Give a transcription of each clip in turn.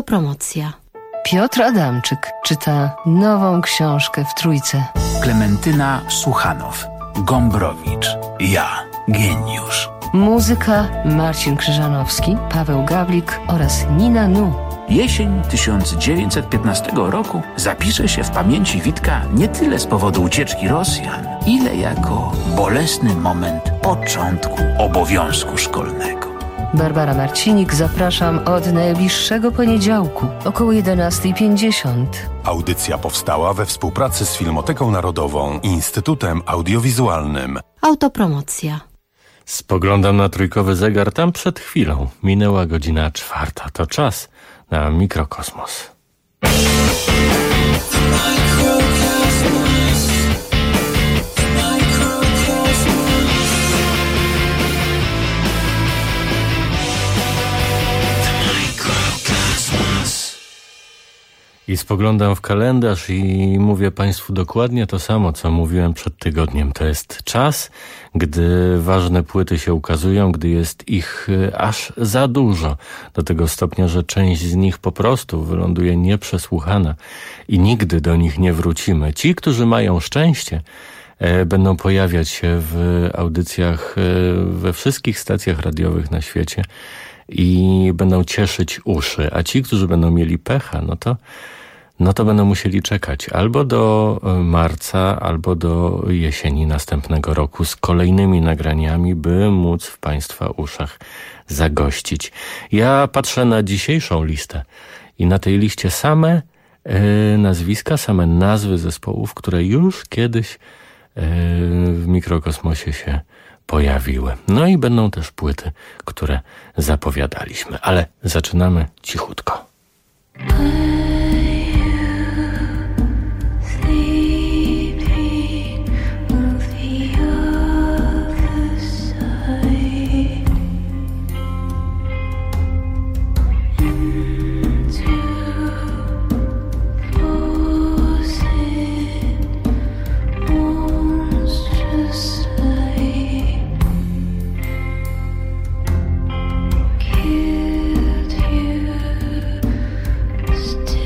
Autopromocja. Piotr Adamczyk czyta nową książkę w Trójce. Klementyna Suchanow, Gombrowicz, ja, geniusz. Muzyka Marcin Krzyżanowski, Paweł Gawlik oraz Nina Nu. Jesień 1915 roku zapisze się w pamięci Witka nie tyle z powodu ucieczki Rosjan, ile jako bolesny moment początku obowiązku szkolnego. Barbara Marcinik, zapraszam od najbliższego poniedziałku około 11:50. Audycja powstała we współpracy z Filmoteką Narodową i Instytutem Audiowizualnym. Autopromocja. Spoglądam na trójkowy zegar, tam przed chwilą minęła godzina 4. To czas na Mikrokosmos. I spoglądam w kalendarz i mówię Państwu dokładnie to samo, co mówiłem przed tygodniem. To jest czas, gdy ważne płyty się ukazują, gdy jest ich aż za dużo. Do tego stopnia, że część z nich po prostu wyląduje nieprzesłuchana i nigdy do nich nie wrócimy. Ci, którzy mają szczęście, będą pojawiać się w audycjach we wszystkich stacjach radiowych na świecie i będą cieszyć uszy. A ci, którzy będą mieli pecha, no to będą musieli czekać albo do marca, albo do jesieni następnego roku z kolejnymi nagraniami, by móc w Państwa uszach zagościć. Ja patrzę na dzisiejszą listę i na tej liście same nazwiska, same nazwy zespołów, które już kiedyś w Mikrokosmosie się pojawiły. No i będą też płyty, które zapowiadaliśmy, ale zaczynamy cichutko. Still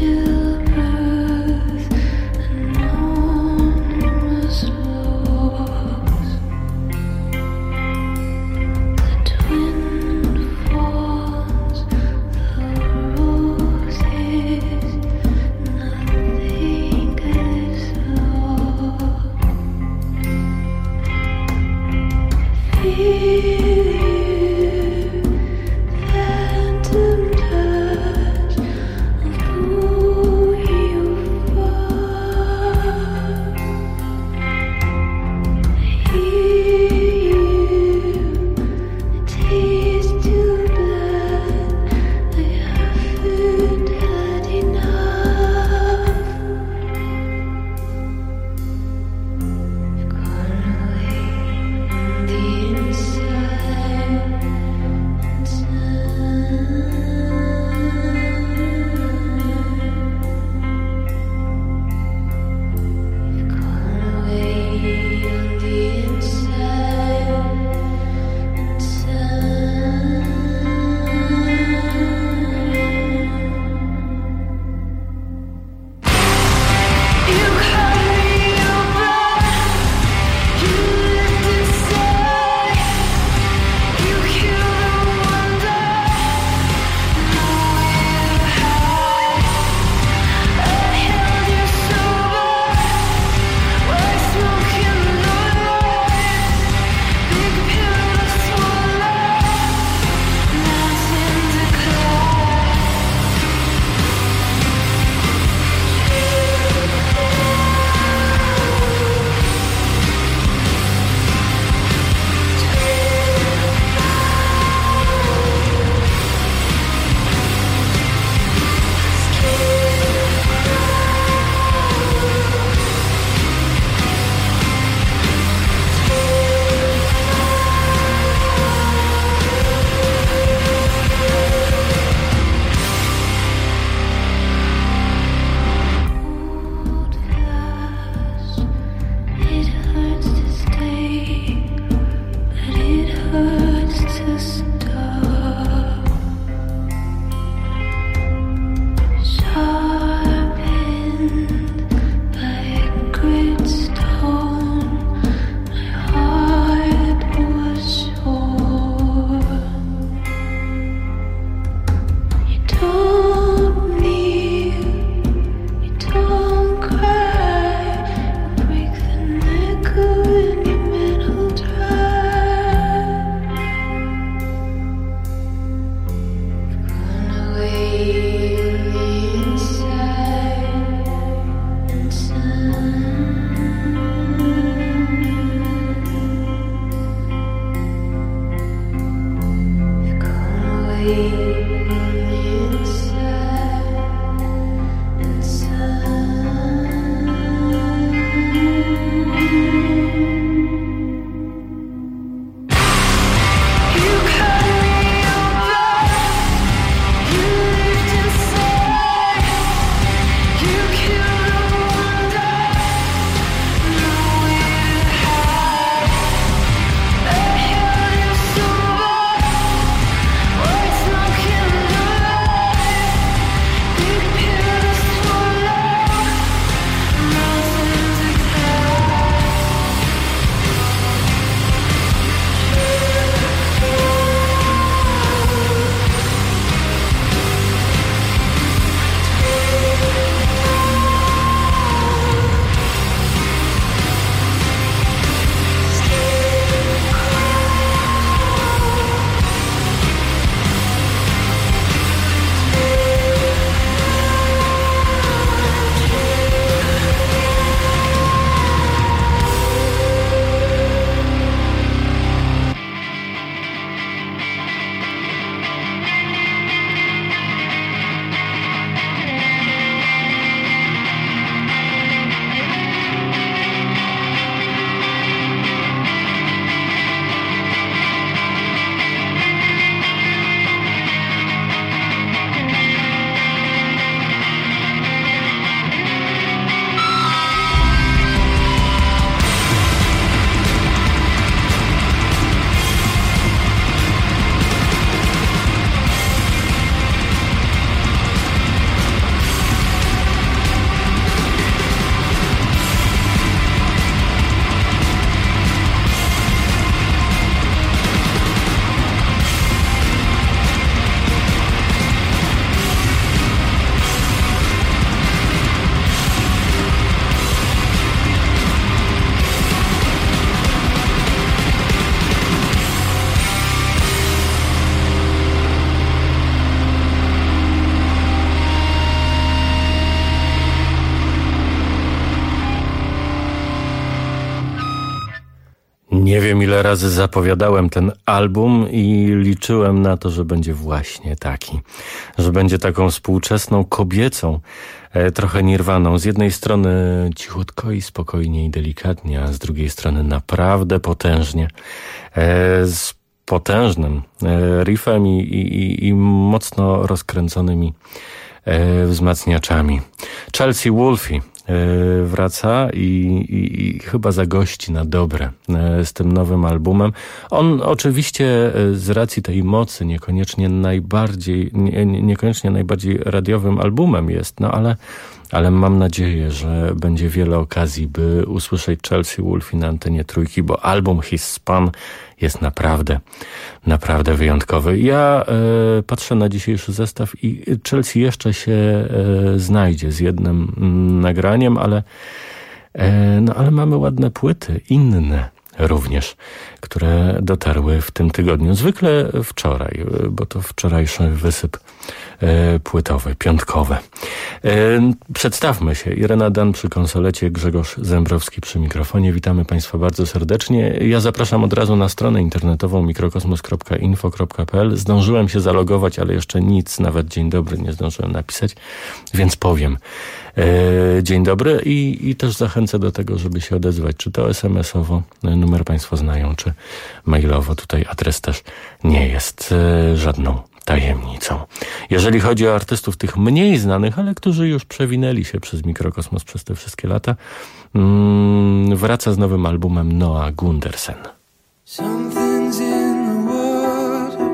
Nie wiem, ile razy zapowiadałem ten album i liczyłem na to, że będzie właśnie taki. Że będzie taką współczesną, kobiecą, trochę nirwaną. Z jednej strony cichutko i spokojnie i delikatnie, a z drugiej strony naprawdę potężnie. Z potężnym riffem i mocno rozkręconymi wzmacniaczami. Chelsea Wolfe wraca i chyba zagości na dobre z tym nowym albumem. On oczywiście z racji tej mocy niekoniecznie najbardziej radiowym albumem jest, no ale mam nadzieję, że będzie wiele okazji, by usłyszeć Chelsea Wolfe na antenie Trójki, bo album His Spun jest naprawdę wyjątkowy. Ja patrzę na dzisiejszy zestaw i Chelsea jeszcze się znajdzie z jednym nagraniem, ale mamy ładne płyty, inne również, które dotarły w tym tygodniu. Zwykle wczoraj, bo to wczorajszy wysyp płytowy, piątkowy. Przedstawmy się. Irena Dan przy konsolecie, Grzegorz Zembrowski przy mikrofonie. Witamy Państwa bardzo serdecznie. Ja zapraszam od razu na stronę internetową mikrokosmos.info.pl. Zdążyłem się zalogować, ale jeszcze nic, nawet dzień dobry nie zdążyłem napisać, więc powiem dzień dobry i też zachęcę do tego, żeby się odezwać, czy to SMS-owo, numer Państwo znają, czy mailowo. Tutaj adres też nie jest żadną tajemnicą. Jeżeli chodzi o artystów tych mniej znanych, ale którzy już przewinęli się przez Mikrokosmos przez te wszystkie lata, wraca z nowym albumem Noah Gundersen. Something's in the water.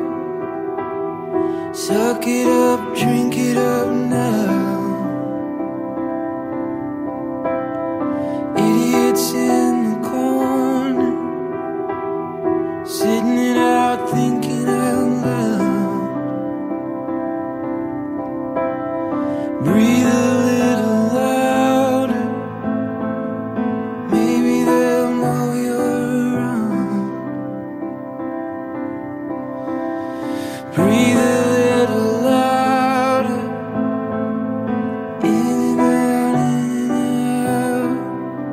Suck it up, drink it up now. Idiots in the corner, sitting it out, thinking out loud. Breathe a little louder. Maybe they'll know you're around. Breathe a little louder. In and out, in and out.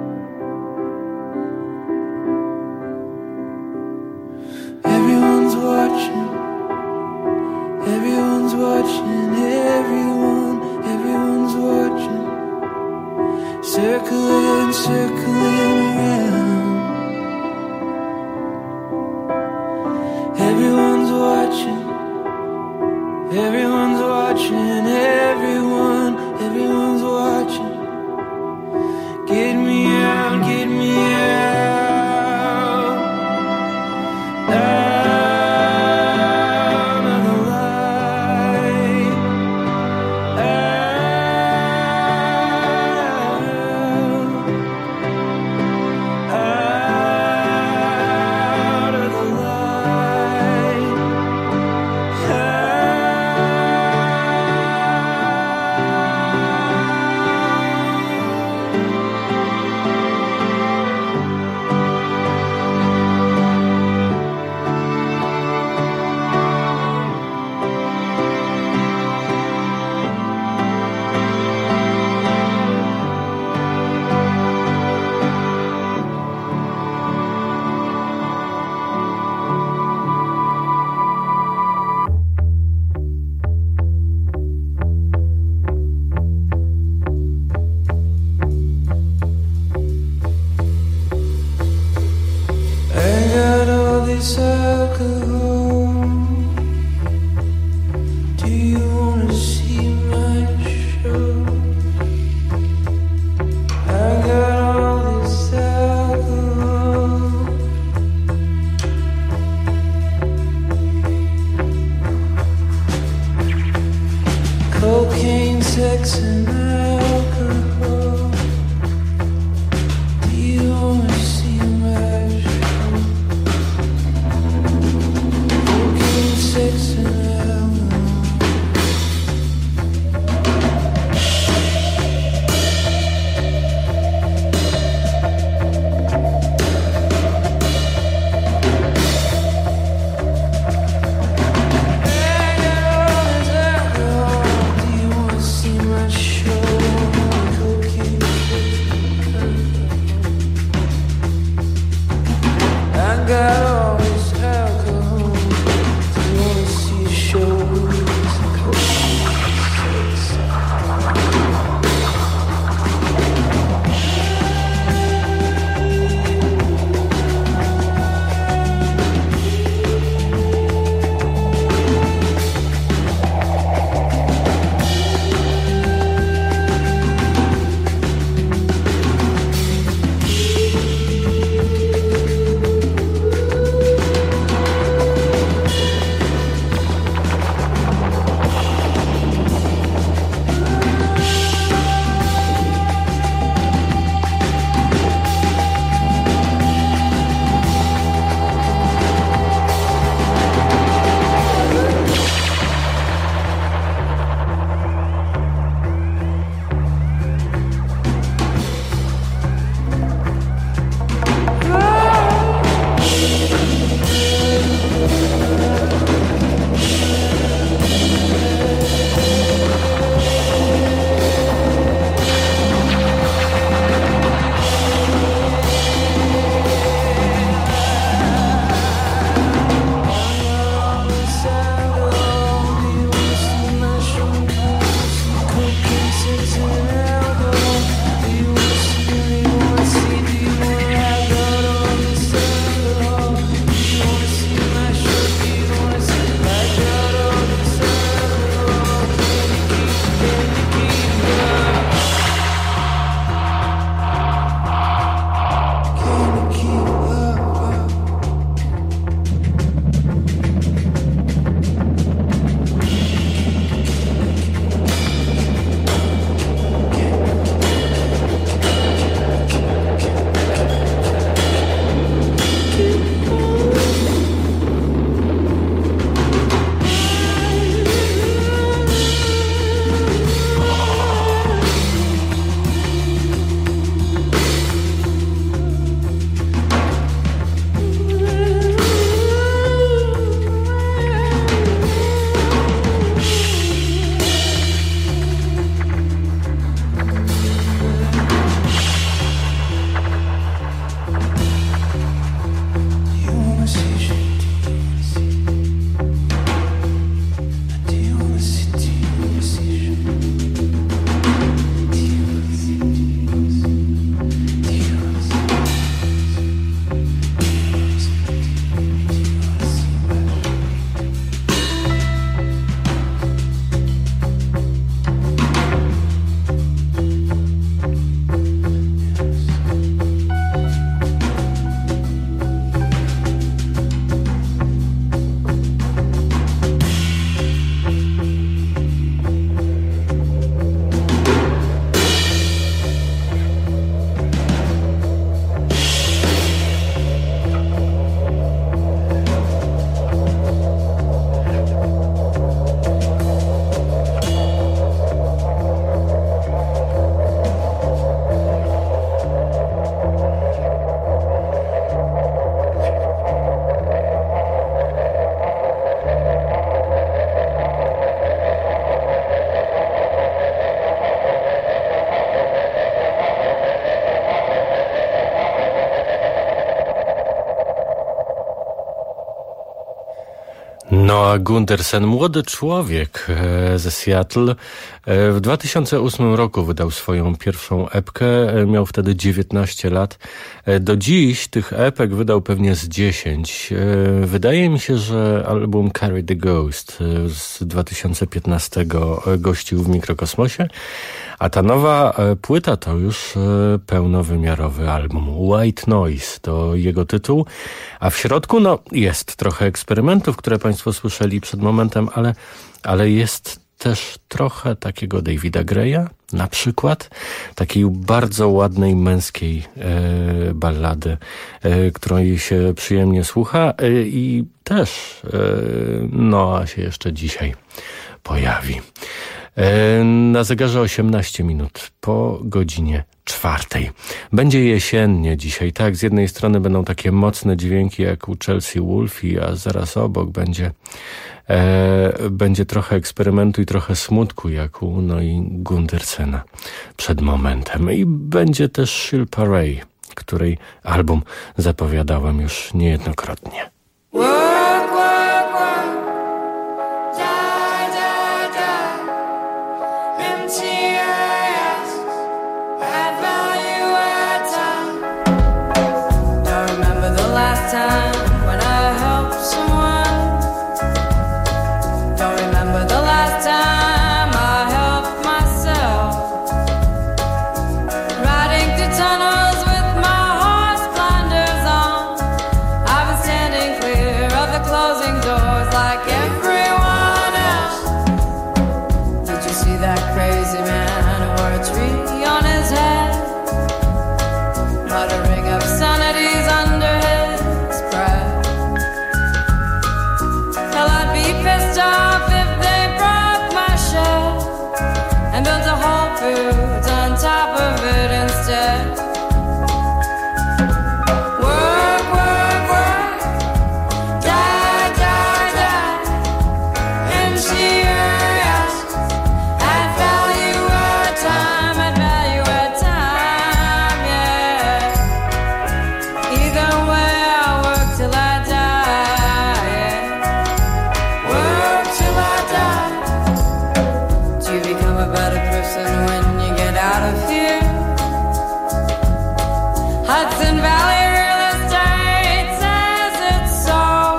Everyone's watching. Everyone's watching. Everyone's watching. Circling, circling around. Everyone's watching. Everyone's watching. Everyone's watching. Get me out, get me out. got all this alcohol. Do you wanna see a show? Noah Gundersen, młody człowiek ze Seattle, w 2008 roku wydał swoją pierwszą epkę, miał wtedy 19 lat. Do dziś tych epek wydał pewnie z 10. Wydaje mi się, że album Carry the Ghost z 2015 gościł w Mikrokosmosie, a ta nowa płyta to już pełnowymiarowy album. White Noise to jego tytuł, a w środku jest trochę eksperymentów, które Państwo słyszeli przed momentem, ale jest też trochę takiego Davida Greya, na przykład takiej bardzo ładnej męskiej ballady, której się przyjemnie słucha i też Noah się jeszcze dzisiaj pojawi. Na zegarze 18 minut po godzinie 4. Będzie jesiennie dzisiaj, tak? Z jednej strony będą takie mocne dźwięki jak u Chelsea Wolfe, a zaraz obok będzie trochę eksperymentu i trochę smutku jak u Noi Gundersena przed momentem. I będzie też Shilpa Ray, której album zapowiadałem już niejednokrotnie. Work, work, work. Die, die, die. Empty areas. Add value at time. Don't remember the last time when I helped someone. Don't remember the last time I helped myself. Riding through tunnels with my horse blinders on. I've been standing clear of the closing doors like everyone else. Did you see that crazy man who wore a tree on his head? Muttering obscenities under his breath. Hell, I'd be pissed off if they broke my shed and built a Whole Foods on top of it instead. Work, work, work. Die, die, die. Empty areas. Add value at time, add value at time, yeah. Either way, I work till I die, yeah. Work till I die. Do you become a better person when you get out of here? Hudson Valley Real Estate says it's so.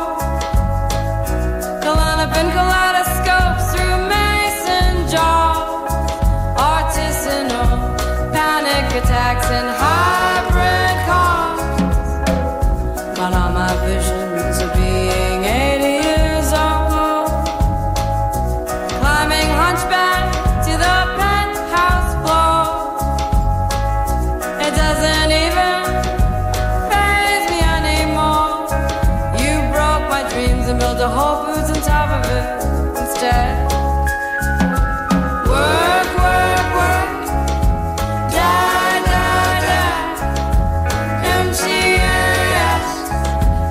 Pulling up in kaleidoscopes through mason jaws. Artisanal panic attacks and hybrid cars. But all my visions of being 80 years old. Climbing hunchback to the penthouse floor. It doesn't even faze me anymore. You broke my dreams and built a Whole Foods on top of it instead. Work, work, work. Die, die, die. Empty areas.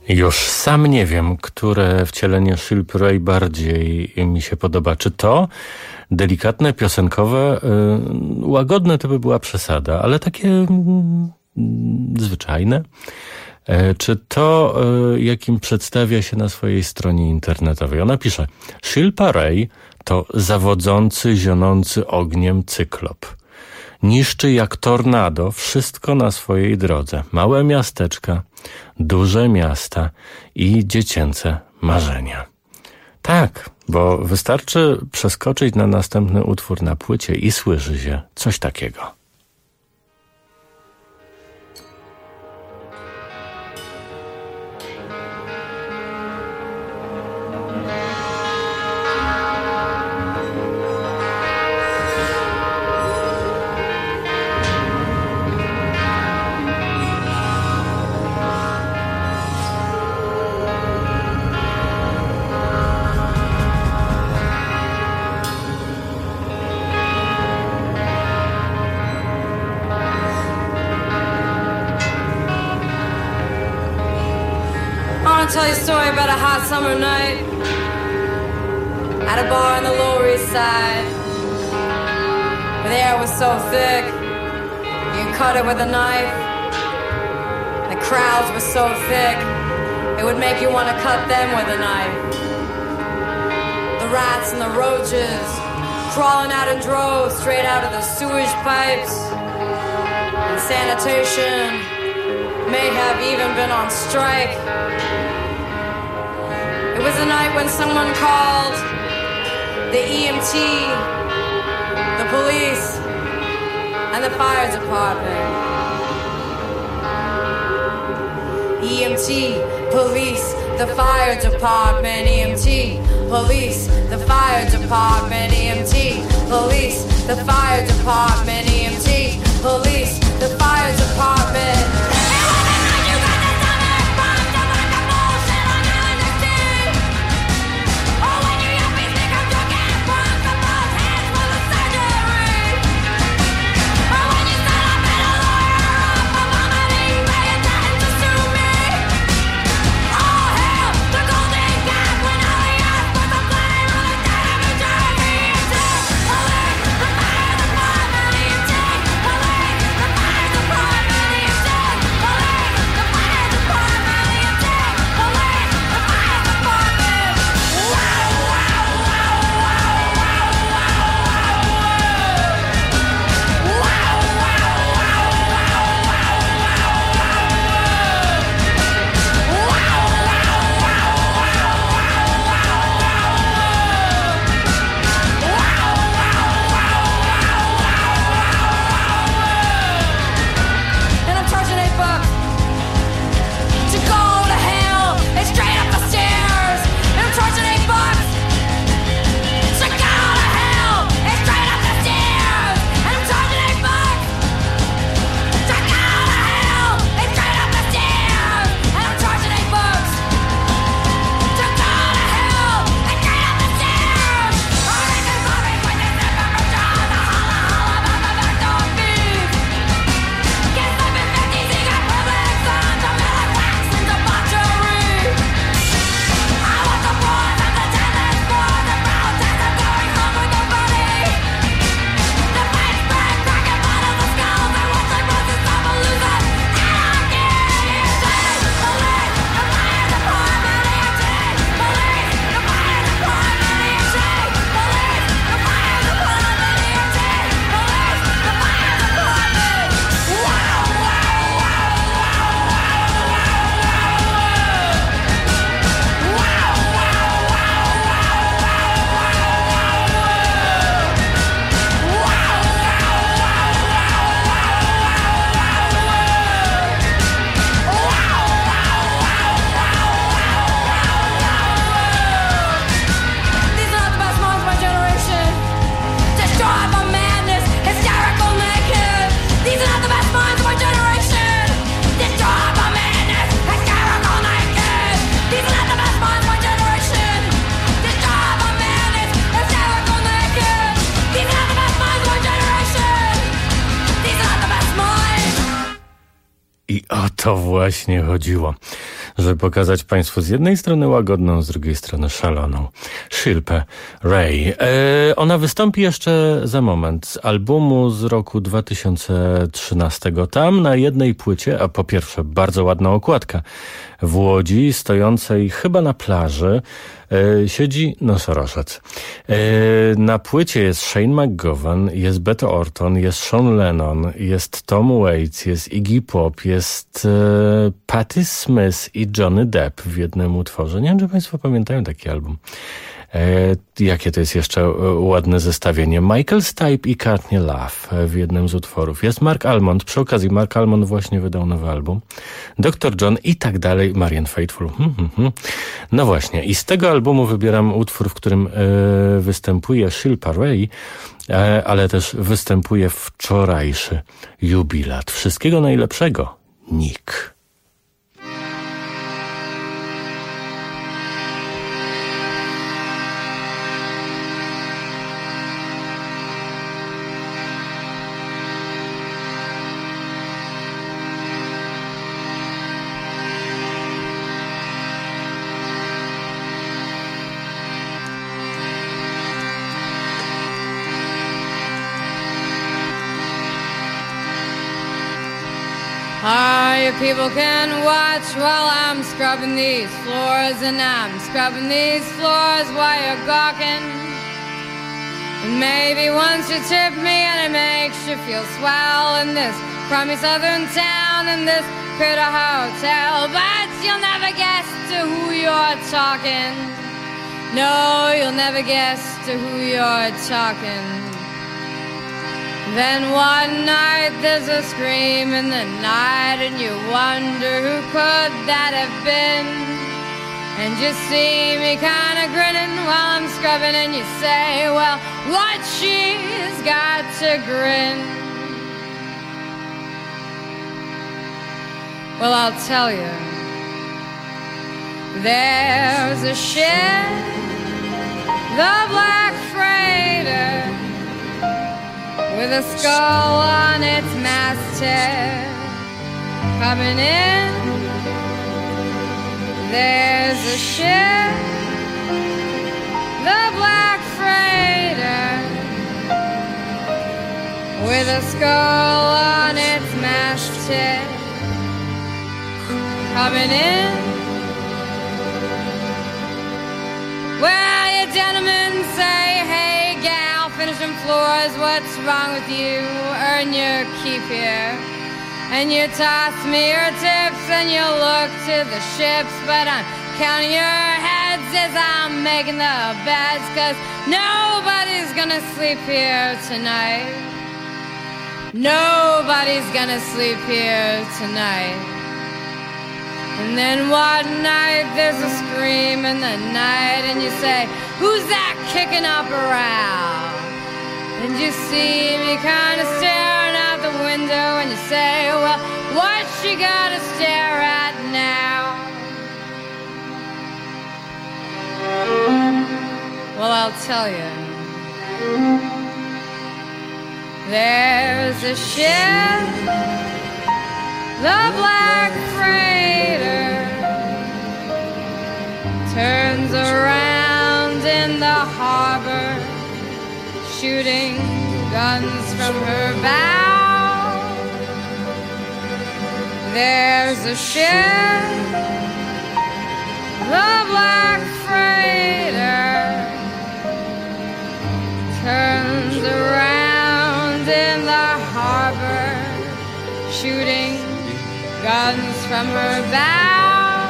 Już sam nie wiem, które wcielenie Shilpy Ray bardziej mi się podoba. Czy to delikatne, piosenkowe, łagodne to by była przesada, ale takie zwyczajne? Czy to, jakim przedstawia się na swojej stronie internetowej? Ona pisze: Shilpa Ray to zawodzący, zionący ogniem cyklop. Niszczy jak tornado wszystko na swojej drodze. Małe miasteczka, duże miasta i dziecięce marzenia. Tak, bo wystarczy przeskoczyć na następny utwór na płycie i słyszy się coś takiego. I want to tell you a story about a hot summer night at a bar on the Lower East Side, where the air was so thick you could cut it with a knife. The crowds were so thick it would make you want to cut them with a knife. The rats and the roaches crawling out in droves straight out of the sewage pipes, and sanitation may have even been on strike. It was a night when someone called the EMT, the police, and the fire department. EMT, police, the fire department. EMT, police, the fire department. EMT, police, the fire department. EMT, police, the fire department. To właśnie chodziło. żeby pokazać Państwu z jednej strony łagodną, z drugiej strony szaloną Shilpę Ray. Ona wystąpi jeszcze za moment z albumu z roku 2013. Tam na jednej płycie, a po pierwsze bardzo ładna okładka, w Łodzi, stojącej chyba na plaży, siedzi nosorożec. Na płycie jest Shane McGowan, jest Beto Orton, jest Sean Lennon, jest Tom Waits, jest Iggy Pop, jest Patti Smith i Johnny Depp w jednym utworze. Nie wiem, czy Państwo pamiętają taki album. Jakie to jest jeszcze ładne zestawienie. Michael Stipe i Courtney Love w jednym z utworów. Jest Mark Almond. Przy okazji Mark Almond właśnie wydał nowy album. Dr. John i tak dalej. Marianne Faithfull. No właśnie. I z tego albumu wybieram utwór, w którym występuje Shilpa Ray, ale też występuje wczorajszy jubilat. Wszystkiego najlepszego. Nick. You people can watch while I'm scrubbing these floors, and I'm scrubbing these floors while you're gawking. And maybe once you tip me and it makes you feel swell in this crummy southern town, in this critter hotel, but you'll never guess to who you're talking. No, you'll never guess to who you're talking. Then one night there's a scream in the night, and you wonder who could that have been. And you see me kinda grinning while I'm scrubbing, and you say, well, what, she's got to grin. Well, I'll tell you, there's a ship, the Black Freighter, with a skull on its masthead, coming in. There's a ship, the Black Freighter, with a skull on its masthead, coming in. Well, you gentlemen say, hey gal, finish them floors, what's wrong with you? Earn your keep here. And you toss me your tips and you look to the ships, but I'm counting your heads as I'm making the beds, 'cause nobody's gonna sleep here tonight. Nobody's gonna sleep here tonight. And then one night there's a scream in the night, and you say, who's that kicking up around? And you see me kind of staring out the window, and you say, well, what's she gotta stare at now? Well, I'll tell you, there's a ship, the Black Freighter, turns around in the harbor, shooting guns from her bow. There's a ship, the Black Freighter, turns around in the harbor, shooting guns from her bow.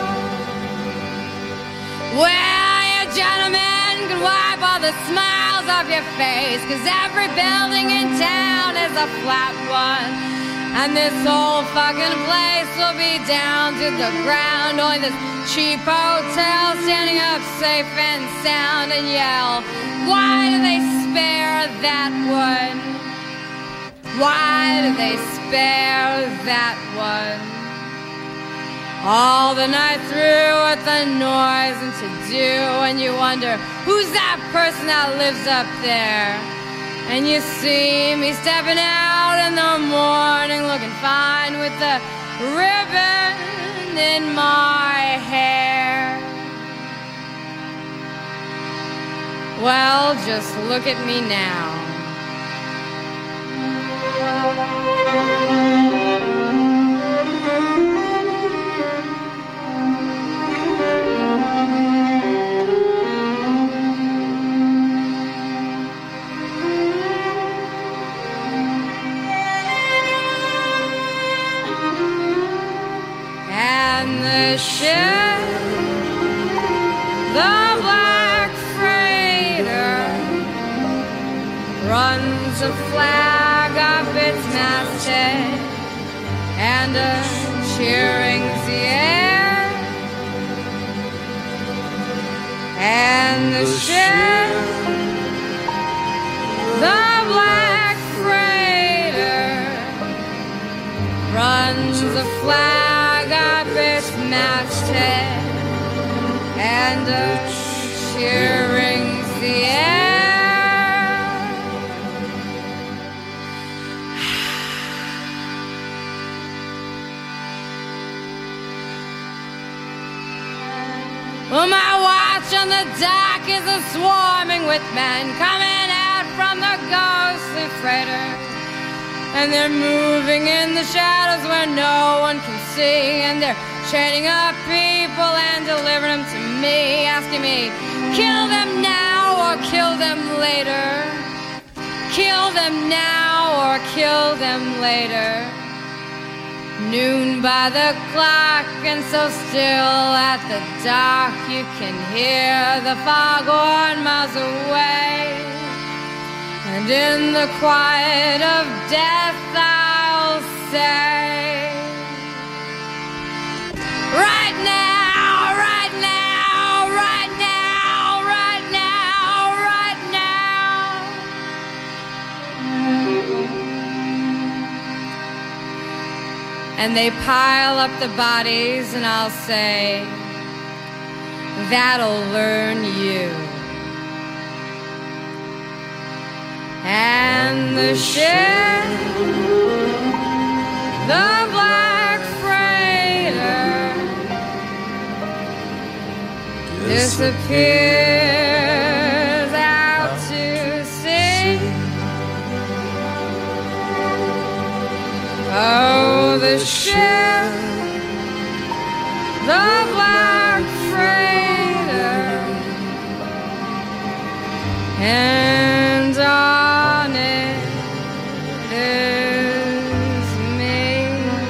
Well, you gentlemen can wipe all the smiles off your face, 'cause every building in town is a flat one, and this whole fucking place will be down to the ground. Only this cheap hotel standing up safe and sound, and yell, why do they spare that one? Why do they spare that one? All the night through with the noise and to do, and you wonder, who's that person that lives up there? And you see me stepping out in the morning, looking fine with the ribbon in my hair. Well, just look at me now. And the ship, the black freighter, runs a flag up its masthead, and a cheering's the air. And the ship, the black freighter, runs a flag up its masthead, and a cheering's the air. Well, my watch on the dock isn't swarming with men coming out from the ghostly freighter, and they're moving in the shadows where no one can see, and they're chaining up people and delivering them to me, asking me, kill them now or kill them later, kill them now or kill them later. Noon by the clock, and so still at the dock you can hear the foghorn miles away. And in the quiet of death I'll say, right now, right now, right now, right now, right now. And they pile up the bodies, and I'll say, that'll learn you. And the ship, the black freighter, disappears out to sea. Oh, the ship, the black freighter, and on it is me.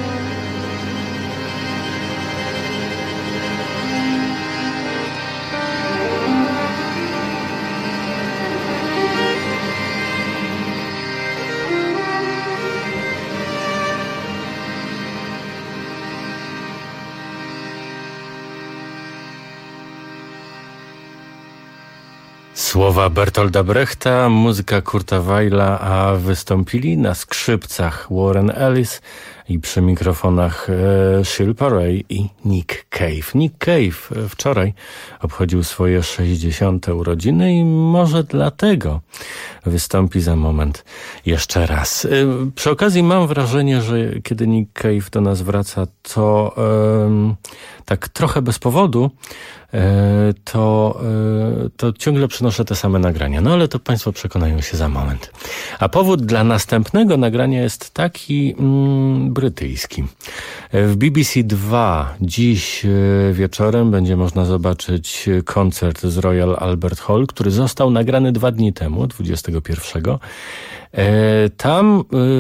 Słowa Bertolda Brechta, muzyka Kurta Weila, a wystąpili na skrzypcach Warren Ellis i przy mikrofonach Shilpa Ray i Nick Cave. Nick Cave wczoraj obchodził swoje 60. urodziny i może dlatego wystąpi za moment jeszcze raz. Przy okazji mam wrażenie, że kiedy Nick Cave do nas wraca, to tak trochę bez powodu, to ciągle przynoszę te same nagrania. No ale to Państwo przekonają się za moment. A powód dla następnego nagrania jest taki brytyjski. W BBC 2 dziś wieczorem będzie można zobaczyć koncert z Royal Albert Hall, który został nagrany 2 dni temu, 21. Tam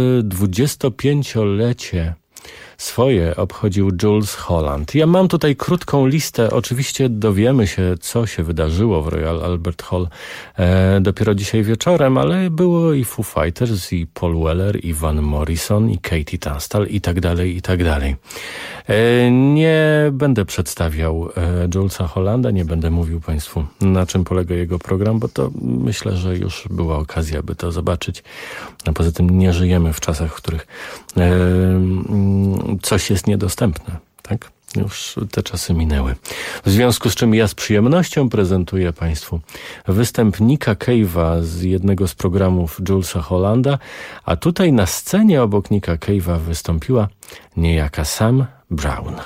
25-lecie swoje obchodził Jools Holland. Ja mam tutaj krótką listę. Oczywiście dowiemy się, co się wydarzyło w Royal Albert Hall dopiero dzisiaj wieczorem, ale było i Foo Fighters, i Paul Weller, i Van Morrison, i Katie Tunstall, i tak dalej, i tak dalej. Nie będę przedstawiał Joolsa Hollanda, nie będę mówił Państwu, na czym polega jego program, bo to myślę, że już była okazja, by to zobaczyć. A poza tym nie żyjemy w czasach, w których coś jest niedostępne, tak? Już te czasy minęły. W związku z czym ja z przyjemnością prezentuję Państwu występ Nicka Cave'a z jednego z programów Julesa Hollanda, a tutaj na scenie obok Nicka Cave'a wystąpiła niejaka Sam Brown.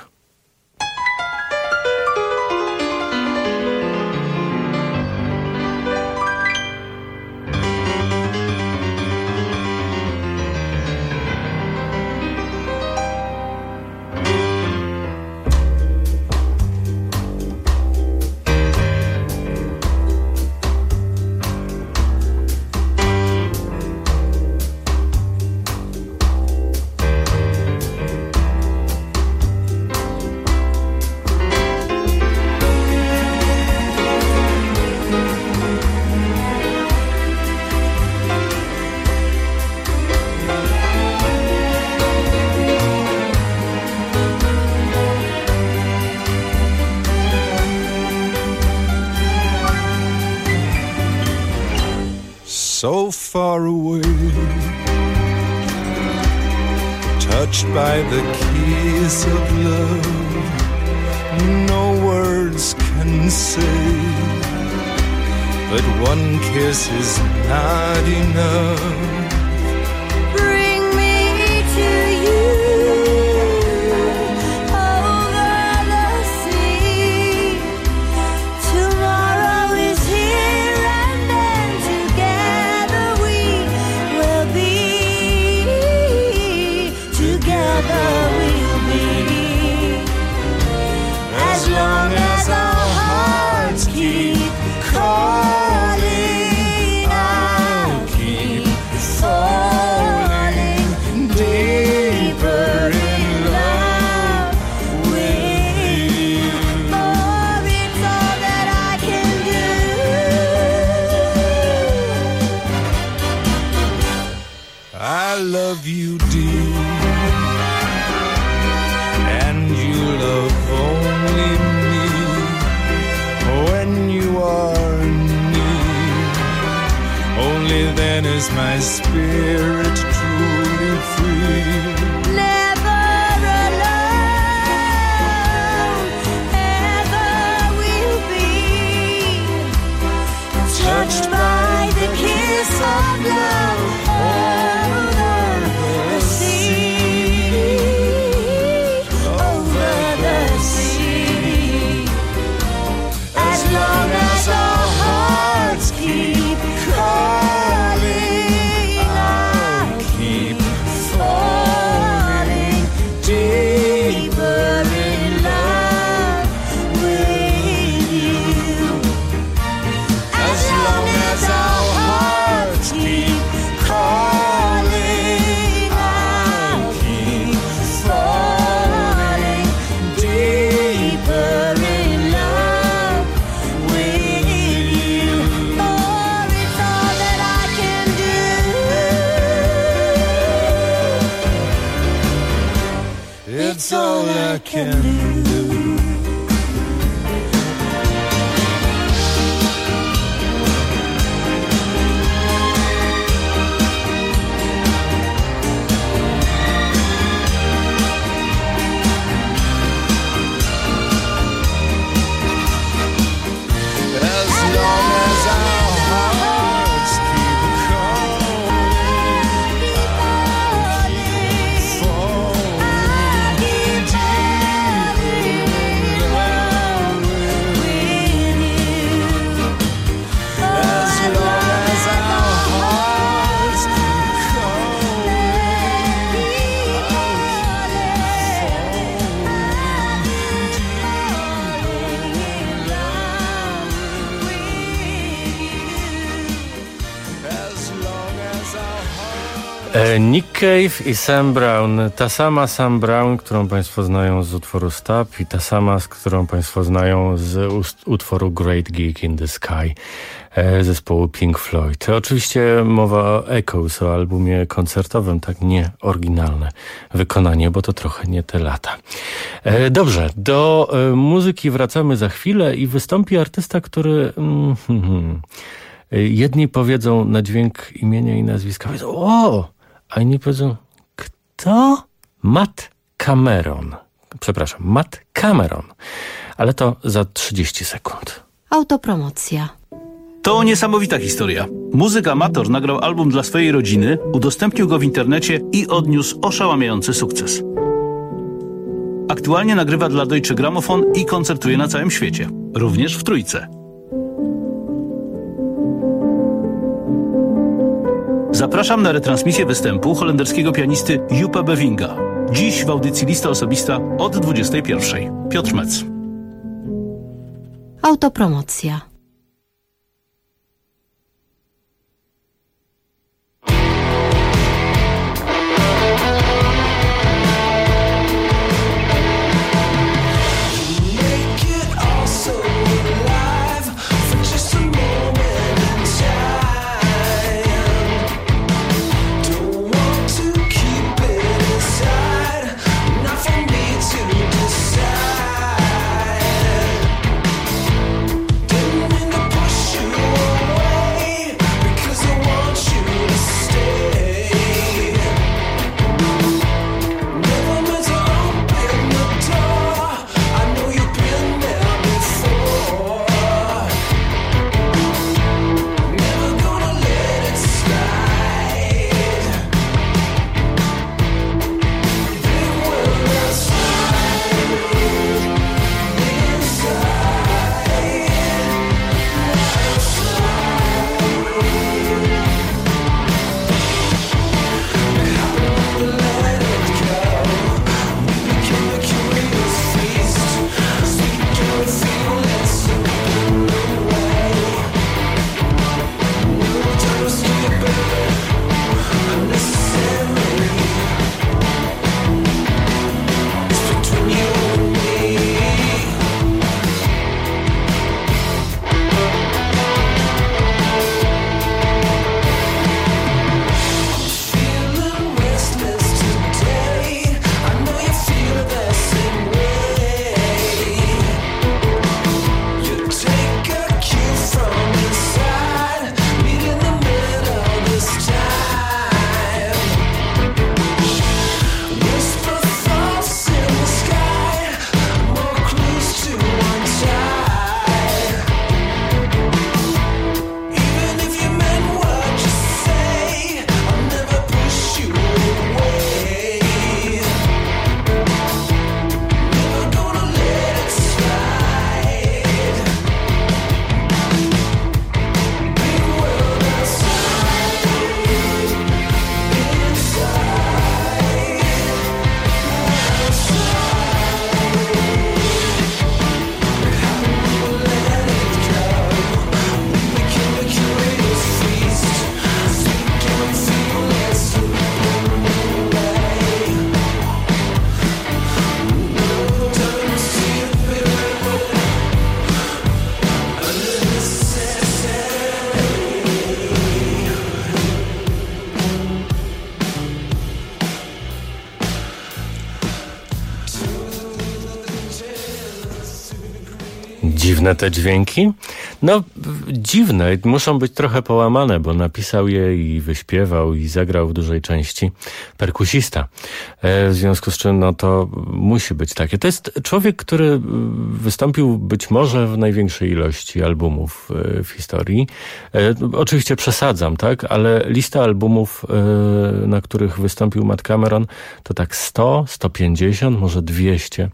So far away, touched by the kiss of love, no words can say, but one kiss is not enough. Bring me to you over the sea. Tomorrow is here and then together we will be. Together we'll be. As long as our hearts keep calling, I'll keep falling deeper in love with you. Oh, it's all that I can do. I love you, dear, and you love only me. When you are near, only then is my spirit truly free. Never alone, ever will be. Touched by the kiss of love over the sea, over the sea. As long as our hearts keep calling, I'll keep falling deeper in love with you. As long as our hearts keep calling, I'll keep falling deeper in love with you. Oh, it's all that I can do. It's all I can do. As long as our hearts keep calling, falling deeper in love with you. As long as our hearts keep calling, as long as our hearts. Nick Cave i Sam Brown. Ta sama Sam Brown, którą Państwo znają z utworu Stop, i ta sama, z którą Państwo znają z utworu Great Gig in the Sky zespołu Pink Floyd. Oczywiście mowa o Echoes, o albumie koncertowym, tak nie oryginalne wykonanie, bo to trochę nie te lata. Dobrze, do muzyki wracamy za chwilę i wystąpi artysta, który... jedni powiedzą na dźwięk imienia i nazwiska, powiedzą o, a inni powiedzą kto? Matt Cameron. Przepraszam, Matt Cameron. Ale to za 30 sekund. Autopromocja. To niesamowita historia. Muzyk amator nagrał album dla swojej rodziny, udostępnił go w internecie i odniósł oszałamiający sukces. Aktualnie nagrywa dla Deutsche Grammophon i koncertuje na całym świecie, również w Trójce. Zapraszam na retransmisję występu holenderskiego pianisty Joepa Bevinga. Dziś w audycji Lista Osobista od 21:00. Piotr Mec. Autopromocja. Dziwne te dźwięki? No, dziwne. Muszą być trochę połamane, bo napisał je i wyśpiewał i zagrał w dużej części perkusista. W związku z czym, no to musi być takie. To jest człowiek, który wystąpił być może w największej ilości albumów w historii. Oczywiście przesadzam, tak? Ale lista albumów, na których wystąpił Matt Cameron, to tak 100, 150, może 200.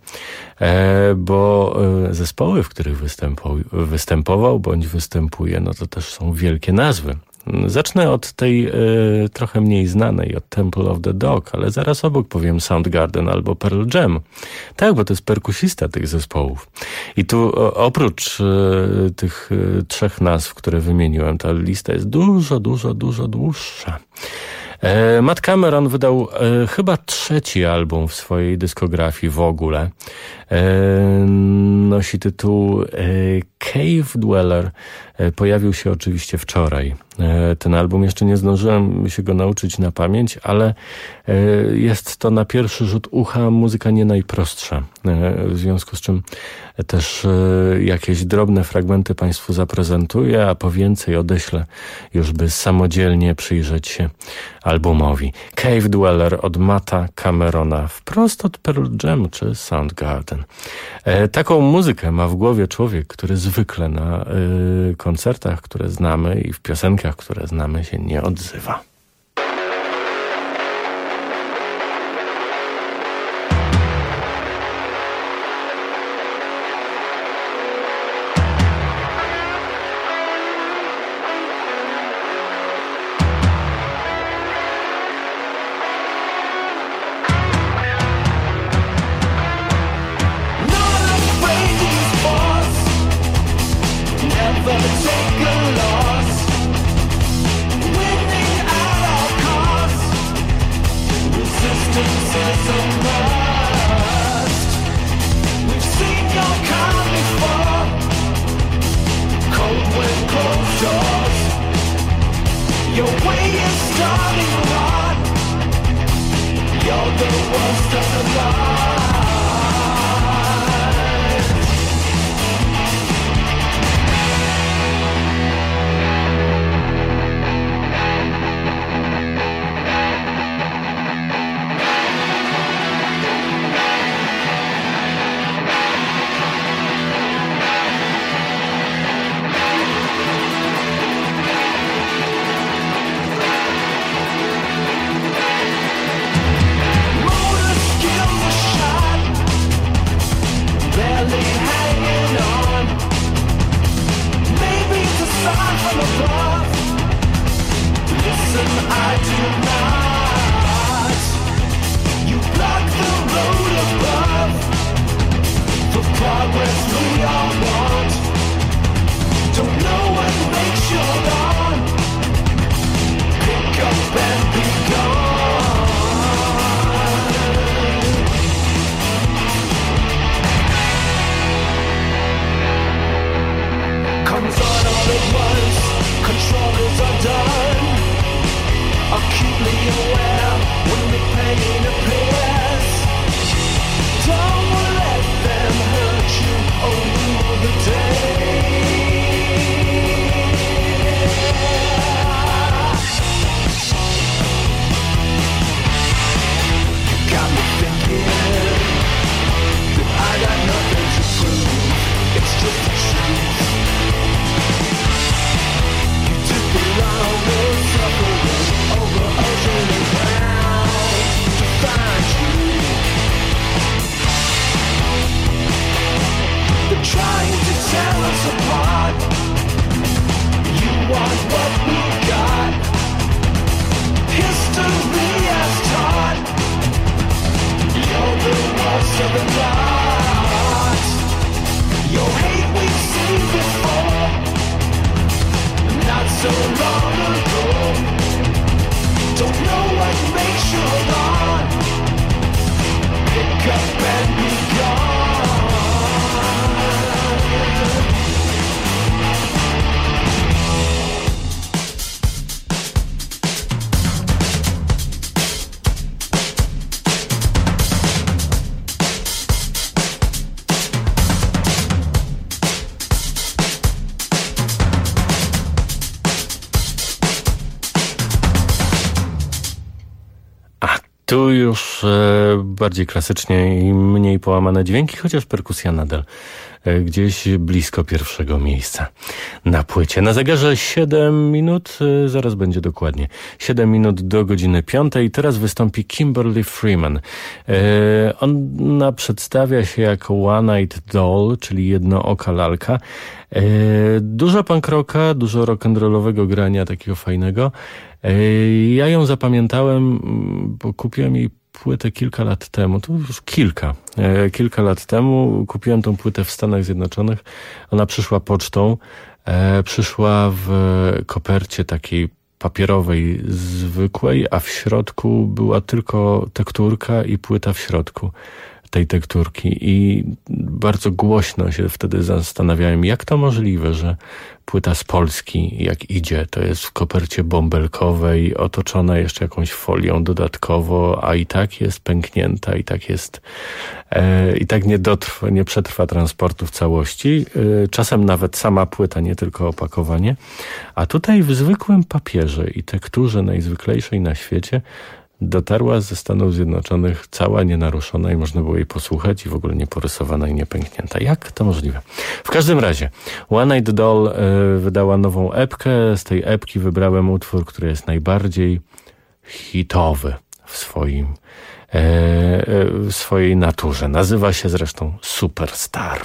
Bo zespoły, w których występował bądź występuje, no to też są wielkie nazwy. Zacznę od tej trochę mniej znanej, od Temple of the Dog, ale zaraz obok powiem Soundgarden albo Pearl Jam. Tak, bo to jest perkusista tych zespołów. I tu oprócz tych trzech nazw, które wymieniłem, ta lista jest dużo dłuższa. Matt Cameron wydał chyba 3. album w swojej dyskografii w ogóle. Nosi tytuł Cave Dweller. Pojawił się oczywiście wczoraj. Ten album jeszcze nie zdążyłem się go nauczyć na pamięć, ale jest to na pierwszy rzut ucha muzyka nie najprostsza. W związku z czym też jakieś drobne fragmenty Państwu zaprezentuję, a po więcej odeślę już, by samodzielnie przyjrzeć się albumowi. Cave Dweller od Matta Camerona, wprost od Pearl Jam czy Soundgarden. Nadal. Taką muzykę ma w głowie człowiek, który zwykle na koncertach, które znamy i w piosenkach, które znamy, się nie odzywa. Tu już bardziej klasycznie i mniej połamane dźwięki, chociaż perkusja nadal gdzieś blisko pierwszego miejsca na płycie. Na zegarze 7 minut, zaraz będzie dokładnie. 7 minut do godziny 5. Teraz wystąpi Kimberly Freeman. Ona przedstawia się jako One-Eyed Doll, czyli jednooka lalka. Dużo punk rocka, dużo rock'n'rollowego grania, takiego fajnego. Ja ją zapamiętałem, bo kupiłem jej płytę kilka lat temu, to już kilka lat temu kupiłem tą płytę w Stanach Zjednoczonych. Ona przyszła pocztą, przyszła w kopercie takiej papierowej, zwykłej, a w środku była tylko tekturka i płyta w środku tej tekturki i bardzo głośno się wtedy zastanawiałem, jak to możliwe, że płyta z Polski, jak idzie, to jest w kopercie bąbelkowej, otoczona jeszcze jakąś folią dodatkowo, a i tak jest pęknięta, i tak jest, i tak nie przetrwa transportu w całości. Czasem nawet sama płyta, nie tylko opakowanie. A tutaj w zwykłym papierze i tekturze najzwyklejszej na świecie dotarła ze Stanów Zjednoczonych cała, nienaruszona i można było jej posłuchać i w ogóle nieporysowana i niepęknięta. Jak to możliwe? W każdym razie One Eyed Doll wydała nową epkę. Z tej epki wybrałem utwór, który jest najbardziej hitowy w swojej naturze. Nazywa się zresztą Superstar.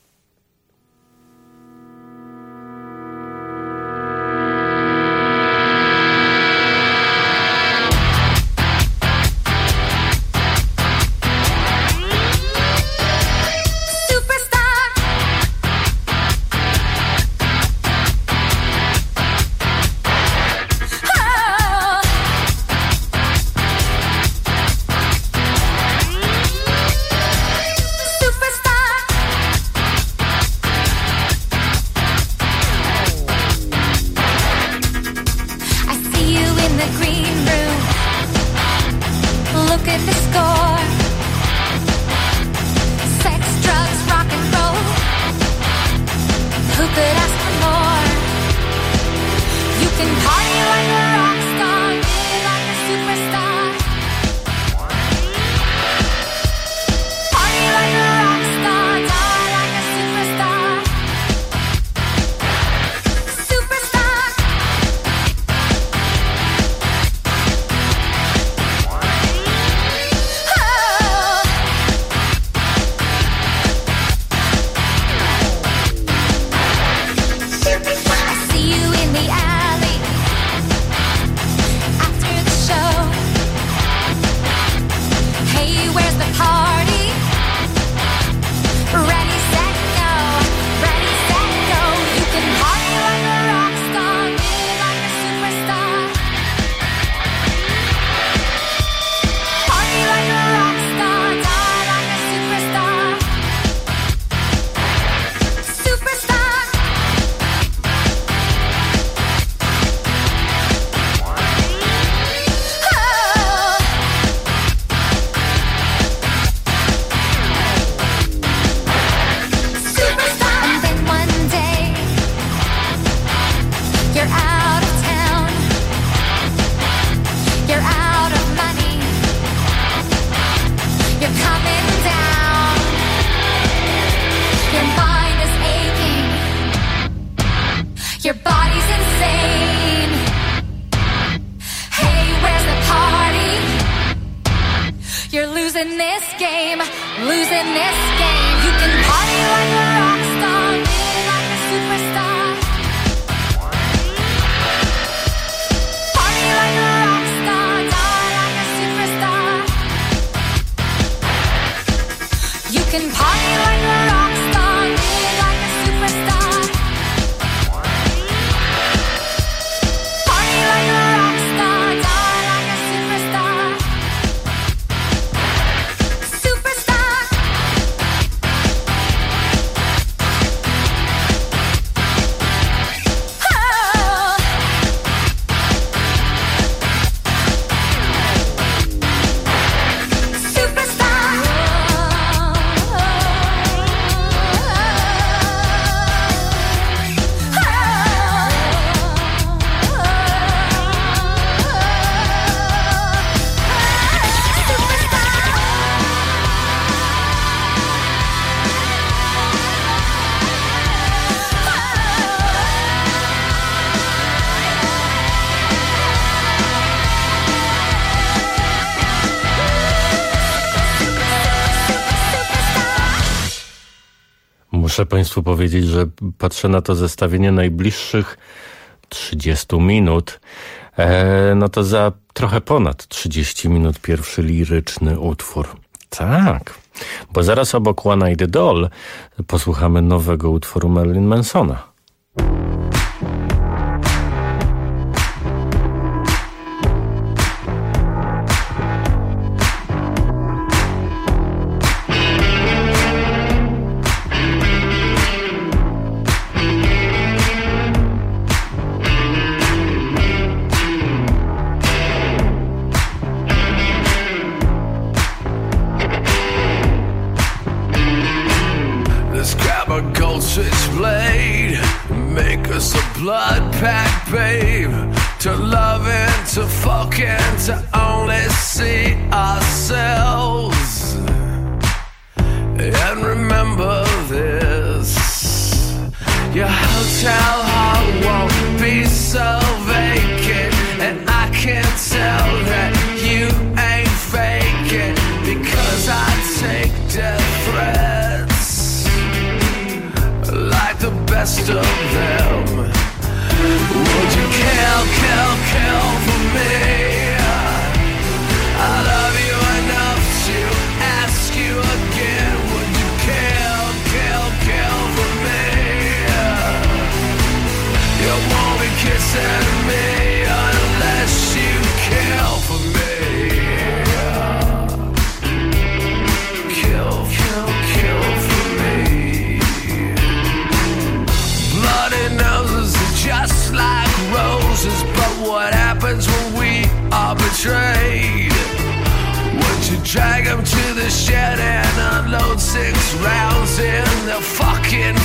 Muszę Państwu powiedzieć, że patrzę na to zestawienie najbliższych 30 minut. No to za trochę ponad 30 minut pierwszy liryczny utwór. Tak, bo zaraz obok One Eyed Doll posłuchamy nowego utworu Marilyn Mansona. Switchblade, make us a blood pact, babe. to love and to fuck and to only see ourselves. And remember this, your hotel heart won't be so vacant, and I can't tell that you ain't faking, because I take death threats like the best of them. Would you kill for me? I love you enough to ask you again. Would you kill for me? You won't be kissing me unless you kill for me. Kill for me. Bloody noses are just like roses, but what happens when we are betrayed? Would you drag them to the shed and unload 6 rounds in their fucking